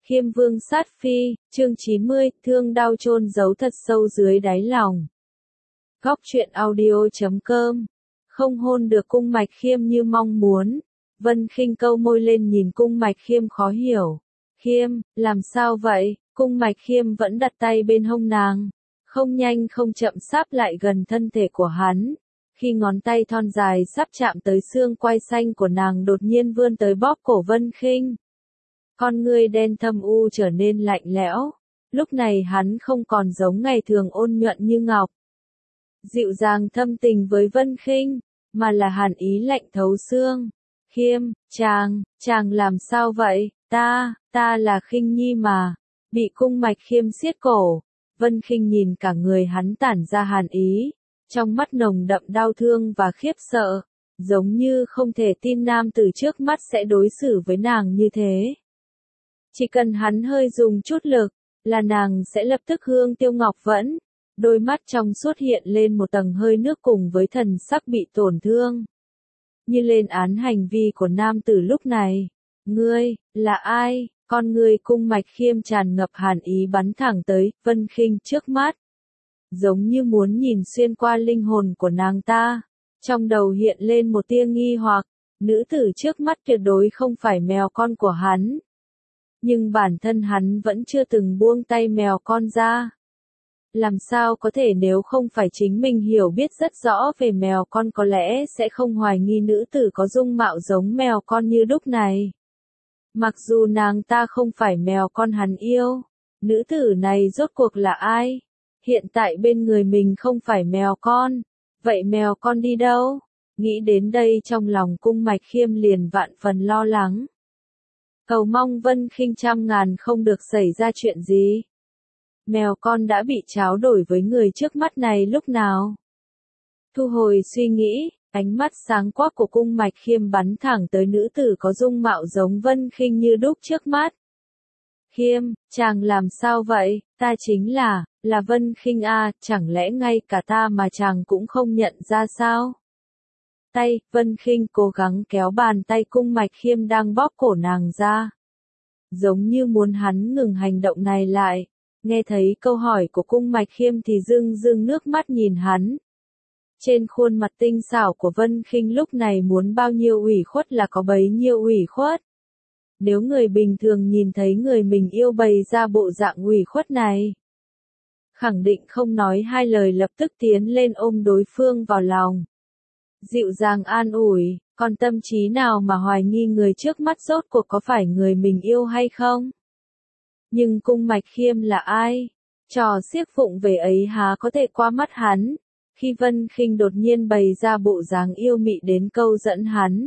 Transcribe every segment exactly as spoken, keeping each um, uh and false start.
Khiêm Vương sát phi, chương chín mươi, thương đau chôn giấu thật sâu dưới đáy lòng. Góc truyện audio chấm com. Không hôn được cung Mạch Khiêm như mong muốn. Vân Khinh câu môi lên nhìn cung Mạch Khiêm khó hiểu. Khiêm, làm sao vậy? Cung Mạch Khiêm vẫn đặt tay bên hông nàng. Không nhanh không chậm sáp lại gần thân thể của hắn. Khi ngón tay thon dài sắp chạm tới xương quai xanh của nàng đột nhiên vươn tới bóp cổ Vân Khinh. Con ngươi đen thâm u trở nên lạnh lẽo. Lúc này hắn không còn giống ngày thường ôn nhuận như ngọc, dịu dàng thâm tình với Vân Khinh, mà là hàn ý lạnh thấu xương. Khiêm, chàng, chàng làm sao vậy? Ta, ta là Khinh Nhi mà. Bị cung Mạch Khiêm siết cổ, Vân Khinh nhìn cả người hắn tản ra hàn ý, trong mắt nồng đậm đau thương và khiếp sợ, giống như không thể tin nam tử trước mắt sẽ đối xử với nàng như thế. Chỉ cần hắn hơi dùng chút lực, là nàng sẽ lập tức hương tiêu ngọc vẫn. Đôi mắt trong suốt hiện lên một tầng hơi nước cùng với thần sắc bị tổn thương. Như lên án hành vi của nam tử lúc này. Ngươi, là ai? Con ngươi cung Mạch Khiêm tràn ngập hàn ý bắn thẳng tới Vân Khinh trước mắt. Giống như muốn nhìn xuyên qua linh hồn của nàng ta. Trong đầu hiện lên một tia nghi hoặc, nữ tử trước mắt tuyệt đối không phải mèo con của hắn. Nhưng bản thân hắn vẫn chưa từng buông tay mèo con ra. Làm sao có thể nếu không phải chính mình hiểu biết rất rõ về mèo con có lẽ sẽ không hoài nghi nữ tử có dung mạo giống mèo con như đúc này. Mặc dù nàng ta không phải mèo con hắn yêu, nữ tử này rốt cuộc là ai? Hiện tại bên người mình không phải mèo con, vậy mèo con đi đâu? Nghĩ đến đây trong lòng cung Mạch Khiêm liền vạn phần lo lắng. Cầu mong Vân Khinh trăm ngàn không được xảy ra chuyện gì. Mèo con đã bị tráo đổi với người trước mắt này lúc nào? Thu hồi suy nghĩ, ánh mắt sáng quắc của cung Mạch Khiêm bắn thẳng tới nữ tử có dung mạo giống Vân Khinh như đúc trước mắt. Khiêm, chàng làm sao vậy? Ta chính là, là Vân Khinh a, chẳng lẽ ngay cả ta mà chàng cũng không nhận ra sao? Tay, Vân Khinh cố gắng kéo bàn tay cung Mạch Khiêm đang bóp cổ nàng ra. Giống như muốn hắn ngừng hành động này lại. Nghe thấy câu hỏi của cung Mạch Khiêm thì rưng rưng nước mắt nhìn hắn. Trên khuôn mặt tinh xảo của Vân Khinh lúc này muốn bao nhiêu ủy khuất là có bấy nhiêu ủy khuất. Nếu người bình thường nhìn thấy người mình yêu bày ra bộ dạng ủy khuất này, khẳng định không nói hai lời lập tức tiến lên ôm đối phương vào lòng. Dịu dàng an ủi, còn tâm trí nào mà hoài nghi người trước mắt rốt cuộc có phải người mình yêu hay không? Nhưng cung Mạch Khiêm là ai? Trò xiếc phụng về ấy há có thể qua mắt hắn, khi Vân Khinh đột nhiên bày ra bộ dáng yêu mị đến câu dẫn hắn.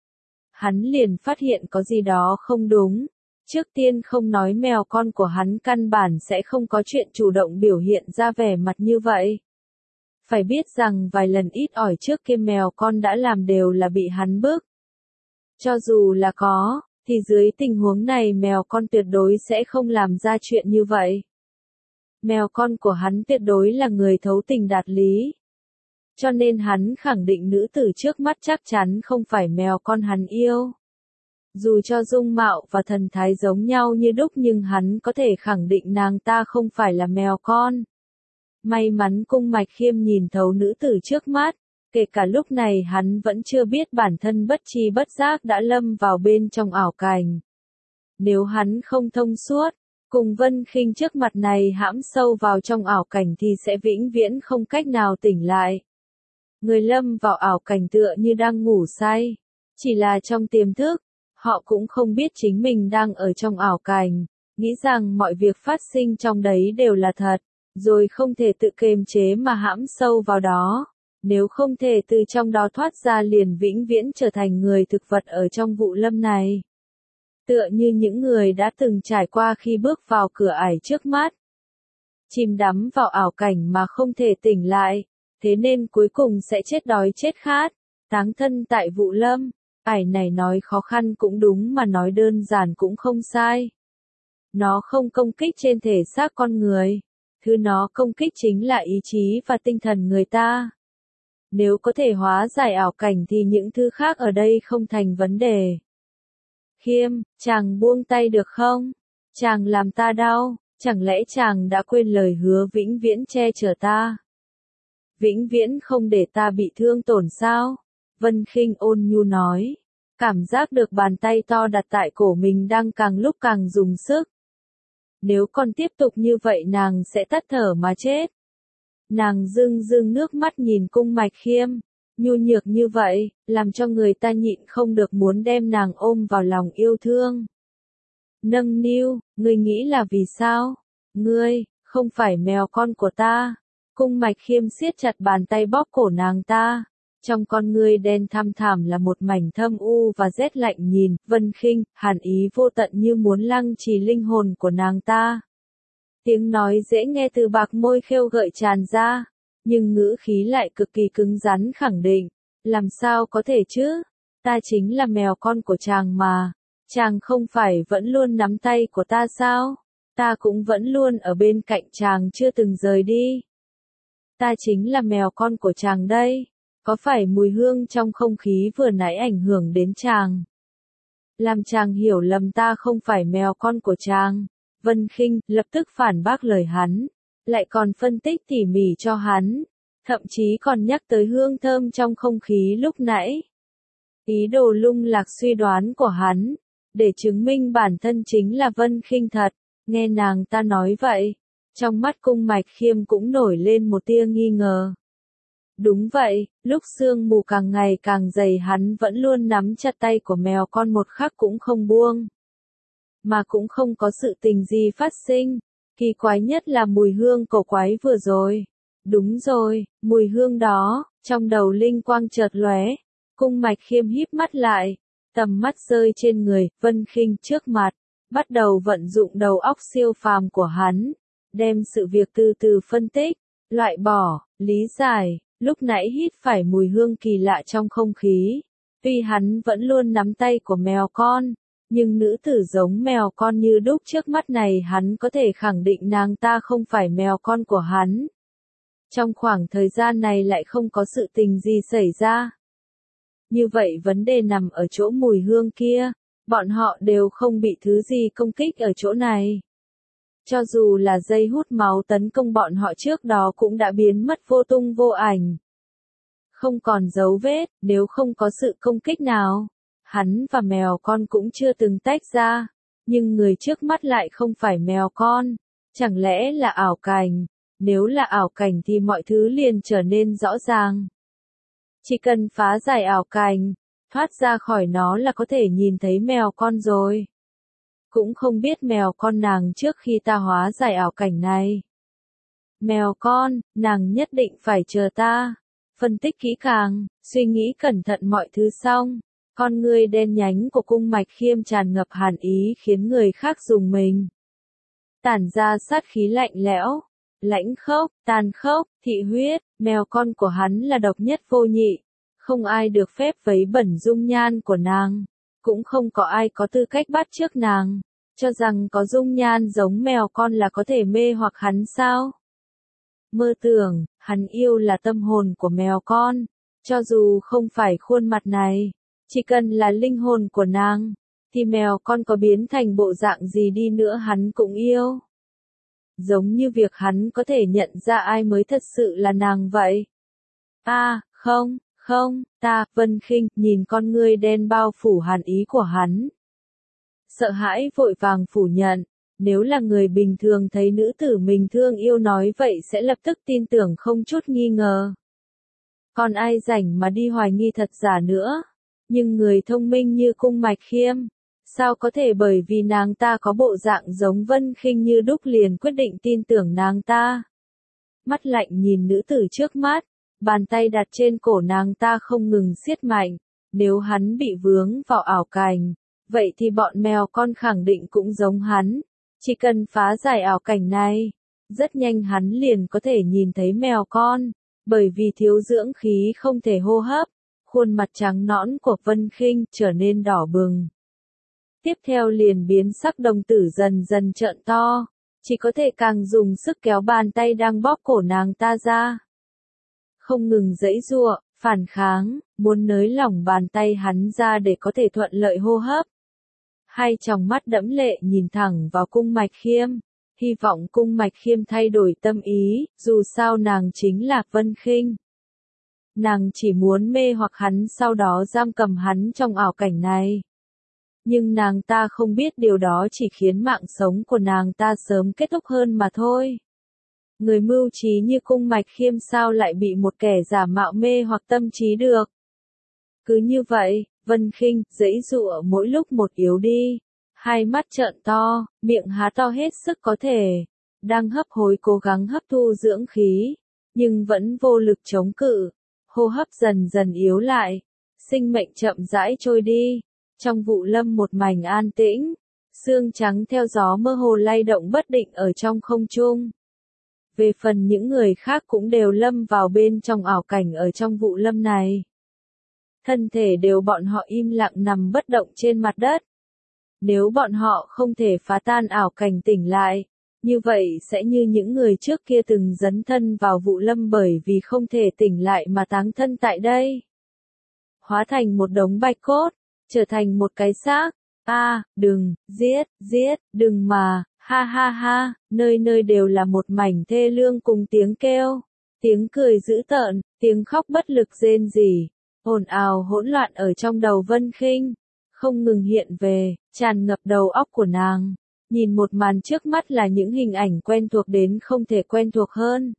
Hắn liền phát hiện có gì đó không đúng. Trước tiên không nói mèo con của hắn căn bản sẽ không có chuyện chủ động biểu hiện ra vẻ mặt như vậy. Phải biết rằng vài lần ít ỏi trước kia mèo con đã làm đều là bị hắn bức. Cho dù là có, thì dưới tình huống này mèo con tuyệt đối sẽ không làm ra chuyện như vậy. Mèo con của hắn tuyệt đối là người thấu tình đạt lý. Cho nên hắn khẳng định nữ tử trước mắt chắc chắn không phải mèo con hắn yêu. Dù cho dung mạo và thần thái giống nhau như đúc nhưng hắn có thể khẳng định nàng ta không phải là mèo con. May mắn cung Mạch Khiêm nhìn thấu nữ tử trước mắt, kể cả lúc này hắn vẫn chưa biết bản thân bất tri bất giác đã lâm vào bên trong ảo cảnh. Nếu hắn không thông suốt, cùng Vân Khinh trước mặt này hãm sâu vào trong ảo cảnh thì sẽ vĩnh viễn không cách nào tỉnh lại. Người lâm vào ảo cảnh tựa như đang ngủ say, chỉ là trong tiềm thức, họ cũng không biết chính mình đang ở trong ảo cảnh, nghĩ rằng mọi việc phát sinh trong đấy đều là thật, rồi không thể tự kiềm chế mà hãm sâu vào đó. Nếu không thể từ trong đó thoát ra liền vĩnh viễn trở thành người thực vật ở trong vụ lâm này. Tựa như những người đã từng trải qua khi bước vào cửa ải trước mắt. Chìm đắm vào ảo cảnh mà không thể tỉnh lại, thế nên cuối cùng sẽ chết đói chết khát, táng thân tại vụ lâm. Ải này nói khó khăn cũng đúng mà nói đơn giản cũng không sai. Nó không công kích trên thể xác con người. Thứ nó công kích chính là ý chí và tinh thần người ta. Nếu có thể hóa giải ảo cảnh thì những thứ khác ở đây không thành vấn đề. Khiêm, chàng buông tay được không? Chàng làm ta đau, chẳng lẽ chàng đã quên lời hứa vĩnh viễn che chở ta? Vĩnh viễn không để ta bị thương tổn sao? Vân Khinh ôn nhu nói. Cảm giác được bàn tay to đặt tại cổ mình đang càng lúc càng dùng sức. Nếu còn tiếp tục như vậy nàng sẽ tắt thở mà chết. Nàng rưng rưng nước mắt nhìn Cung Mạch Khiêm, nhu nhược như vậy, làm cho người ta nhịn không được muốn đem nàng ôm vào lòng yêu thương. Nâng niu, ngươi nghĩ là vì sao? Ngươi, không phải mèo con của ta. Cung Mạch Khiêm siết chặt bàn tay bóp cổ nàng ta. Trong con ngươi đen thăm thẳm là một mảnh thâm u và rét lạnh nhìn, Vân Khinh, hàn ý vô tận như muốn lăng trì linh hồn của nàng ta. Tiếng nói dễ nghe từ bạc môi khêu gợi tràn ra, nhưng ngữ khí lại cực kỳ cứng rắn khẳng định. Làm sao có thể chứ? Ta chính là mèo con của chàng mà. Chàng không phải vẫn luôn nắm tay của ta sao? Ta cũng vẫn luôn ở bên cạnh chàng chưa từng rời đi. Ta chính là mèo con của chàng đây. Có phải mùi hương trong không khí vừa nãy ảnh hưởng đến chàng? Làm chàng hiểu lầm ta không phải mèo con của chàng. Vân Khinh lập tức phản bác lời hắn, lại còn phân tích tỉ mỉ cho hắn, thậm chí còn nhắc tới hương thơm trong không khí lúc nãy. Ý đồ lung lạc suy đoán của hắn, để chứng minh bản thân chính là Vân Khinh thật. Nghe nàng ta nói vậy, trong mắt Cung Mạch Khiêm cũng nổi lên một tia nghi ngờ. Đúng vậy, lúc sương mù càng ngày càng dày hắn vẫn luôn nắm chặt tay của mèo con một khắc cũng không buông. Mà cũng không có sự tình gì phát sinh. Kỳ quái nhất là mùi hương cổ quái vừa rồi. Đúng rồi, mùi hương đó, trong đầu linh quang chợt lóe. Cung Mạch Khiêm híp mắt lại, tầm mắt rơi trên người Vân Khinh trước mặt, bắt đầu vận dụng đầu óc siêu phàm của hắn, đem sự việc từ từ phân tích, loại bỏ, lý giải. Lúc nãy hít phải mùi hương kỳ lạ trong không khí. Tuy hắn vẫn luôn nắm tay của mèo con, nhưng nữ tử giống mèo con như đúc trước mắt này hắn có thể khẳng định nàng ta không phải mèo con của hắn. Trong khoảng thời gian này lại không có sự tình gì xảy ra. Như vậy vấn đề nằm ở chỗ mùi hương kia, bọn họ đều không bị thứ gì công kích ở chỗ này. Cho dù là dây hút máu tấn công bọn họ trước đó cũng đã biến mất vô tung vô ảnh. Không còn dấu vết, nếu không có sự công kích nào. Hắn và mèo con cũng chưa từng tách ra. Nhưng người trước mắt lại không phải mèo con. Chẳng lẽ là ảo cảnh? Nếu là ảo cảnh thì mọi thứ liền trở nên rõ ràng. Chỉ cần phá giải ảo cảnh, thoát ra khỏi nó là có thể nhìn thấy mèo con rồi. Cũng không biết mèo con nàng trước khi ta hóa giải ảo cảnh này. Mèo con, nàng nhất định phải chờ ta. Phân tích kỹ càng, suy nghĩ cẩn thận mọi thứ xong. Con ngươi đen nhánh của Cung Mạch Khiêm tràn ngập hàn ý khiến người khác rùng mình. Tản ra sát khí lạnh lẽo, lãnh khốc, tàn khốc, thị huyết, mèo con của hắn là độc nhất vô nhị. Không ai được phép vấy bẩn dung nhan của nàng. Cũng không có ai có tư cách bắt chước nàng, cho rằng có dung nhan giống mèo con là có thể mê hoặc hắn sao? Mơ tưởng, hắn yêu là tâm hồn của mèo con, cho dù không phải khuôn mặt này, chỉ cần là linh hồn của nàng, thì mèo con có biến thành bộ dạng gì đi nữa hắn cũng yêu. Giống như việc hắn có thể nhận ra ai mới thật sự là nàng vậy. À, không. Không, ta, Vân Khinh, nhìn con ngươi đen bao phủ hàn ý của hắn. Sợ hãi vội vàng phủ nhận, nếu là người bình thường thấy nữ tử mình thương yêu nói vậy sẽ lập tức tin tưởng không chút nghi ngờ. Còn ai rảnh mà đi hoài nghi thật giả nữa, nhưng người thông minh như Cung Mạch Khiêm, sao có thể bởi vì nàng ta có bộ dạng giống Vân Khinh như đúc liền quyết định tin tưởng nàng ta. Mắt lạnh nhìn nữ tử trước mắt. Bàn tay đặt trên cổ nàng ta không ngừng siết mạnh, nếu hắn bị vướng vào ảo cảnh, vậy thì bọn mèo con khẳng định cũng giống hắn, chỉ cần phá giải ảo cảnh này, rất nhanh hắn liền có thể nhìn thấy mèo con, bởi vì thiếu dưỡng khí không thể hô hấp, khuôn mặt trắng nõn của Vân Khinh trở nên đỏ bừng. Tiếp theo liền biến sắc đồng tử dần dần trợn to, chỉ có thể càng dùng sức kéo bàn tay đang bóp cổ nàng ta ra. Không ngừng giãy giụa, phản kháng, muốn nới lỏng bàn tay hắn ra để có thể thuận lợi hô hấp. Hai tròng mắt đẫm lệ nhìn thẳng vào cung Mạch Khiêm, hy vọng cung Mạch Khiêm thay đổi tâm ý, dù sao nàng chính là Vân Khinh. Nàng chỉ muốn mê hoặc hắn sau đó giam cầm hắn trong ảo cảnh này. Nhưng nàng ta không biết điều đó chỉ khiến mạng sống của nàng ta sớm kết thúc hơn mà thôi. Người mưu trí như cung Mạch Khiêm sao lại bị một kẻ giả mạo mê hoặc tâm trí được. Cứ như vậy, Vân Khinh giãy giụa mỗi lúc một yếu đi, hai mắt trợn to, miệng há to hết sức có thể, đang hấp hối cố gắng hấp thu dưỡng khí, nhưng vẫn vô lực chống cự, hô hấp dần dần yếu lại, sinh mệnh chậm rãi trôi đi. Trong vụ lâm một mảnh an tĩnh, xương trắng theo gió mơ hồ lay động bất định ở trong không trung. Về phần những người khác cũng đều lâm vào bên trong ảo cảnh ở trong vụ lâm này. Thân thể đều bọn họ im lặng nằm bất động trên mặt đất. Nếu bọn họ không thể phá tan ảo cảnh tỉnh lại, như vậy sẽ như những người trước kia từng dấn thân vào vụ lâm bởi vì không thể tỉnh lại mà táng thân tại đây. Hóa thành một đống bạch cốt, trở thành một cái xác. A, à, đừng, giết, giết, đừng mà, ha ha ha, nơi nơi đều là một mảnh thê lương cùng tiếng kêu, tiếng cười dữ tợn, tiếng khóc bất lực rên rỉ, ồn ào hỗn loạn ở trong đầu Vân Khinh, không ngừng hiện về, tràn ngập đầu óc của nàng. Nhìn một màn trước mắt là những hình ảnh quen thuộc đến không thể quen thuộc hơn.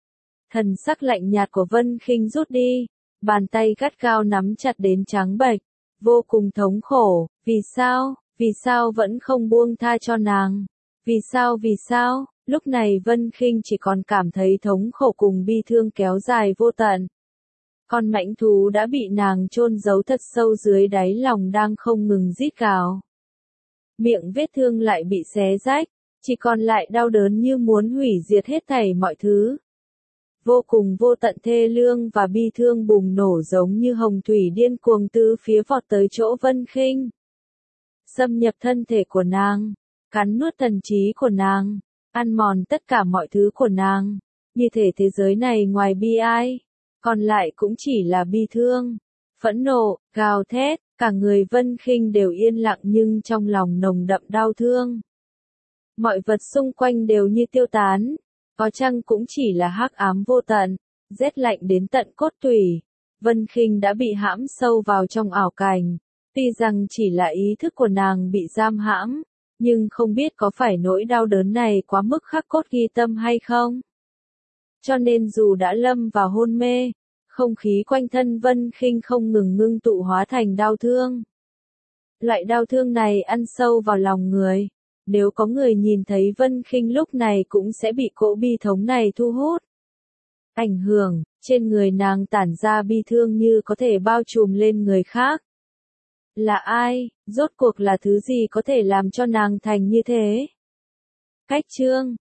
Thần sắc lạnh nhạt của Vân Khinh rút đi, bàn tay gắt gao nắm chặt đến trắng bệch, vô cùng thống khổ, vì sao, vì sao vẫn không buông tha cho nàng, vì sao vì sao, lúc này Vân Khinh chỉ còn cảm thấy thống khổ cùng bi thương kéo dài vô tận. Con mãnh thú đã bị nàng chôn giấu thật sâu dưới đáy lòng đang không ngừng rít gào. Miệng vết thương lại bị xé rách, chỉ còn lại đau đớn như muốn hủy diệt hết thảy mọi thứ. Vô cùng vô tận thê lương và bi thương bùng nổ giống như hồng thủy điên cuồng từ phía vọt tới chỗ Vân Khinh. Xâm nhập thân thể của nàng, cắn nuốt thần trí của nàng, ăn mòn tất cả mọi thứ của nàng, như thể thế giới này ngoài bi ai, còn lại cũng chỉ là bi thương, phẫn nộ, gào thét, cả người Vân Khinh đều yên lặng nhưng trong lòng nồng đậm đau thương. Mọi vật xung quanh đều như tiêu tán, có chăng cũng chỉ là hắc ám vô tận, rét lạnh đến tận cốt tủy. Vân Khinh đã bị hãm sâu vào trong ảo cảnh, tuy rằng chỉ là ý thức của nàng bị giam hãm, nhưng không biết có phải nỗi đau đớn này quá mức khắc cốt ghi tâm hay không. Cho nên dù đã lâm vào hôn mê, không khí quanh thân Vân Khinh không ngừng ngưng tụ hóa thành đau thương. Loại đau thương này ăn sâu vào lòng người. Nếu có người nhìn thấy Vân Khinh lúc này cũng sẽ bị cỗ bi thống này thu hút. Ảnh hưởng, trên người nàng tản ra bi thương như có thể bao trùm lên người khác. Là ai, rốt cuộc là thứ gì có thể làm cho nàng thành như thế? Cách chương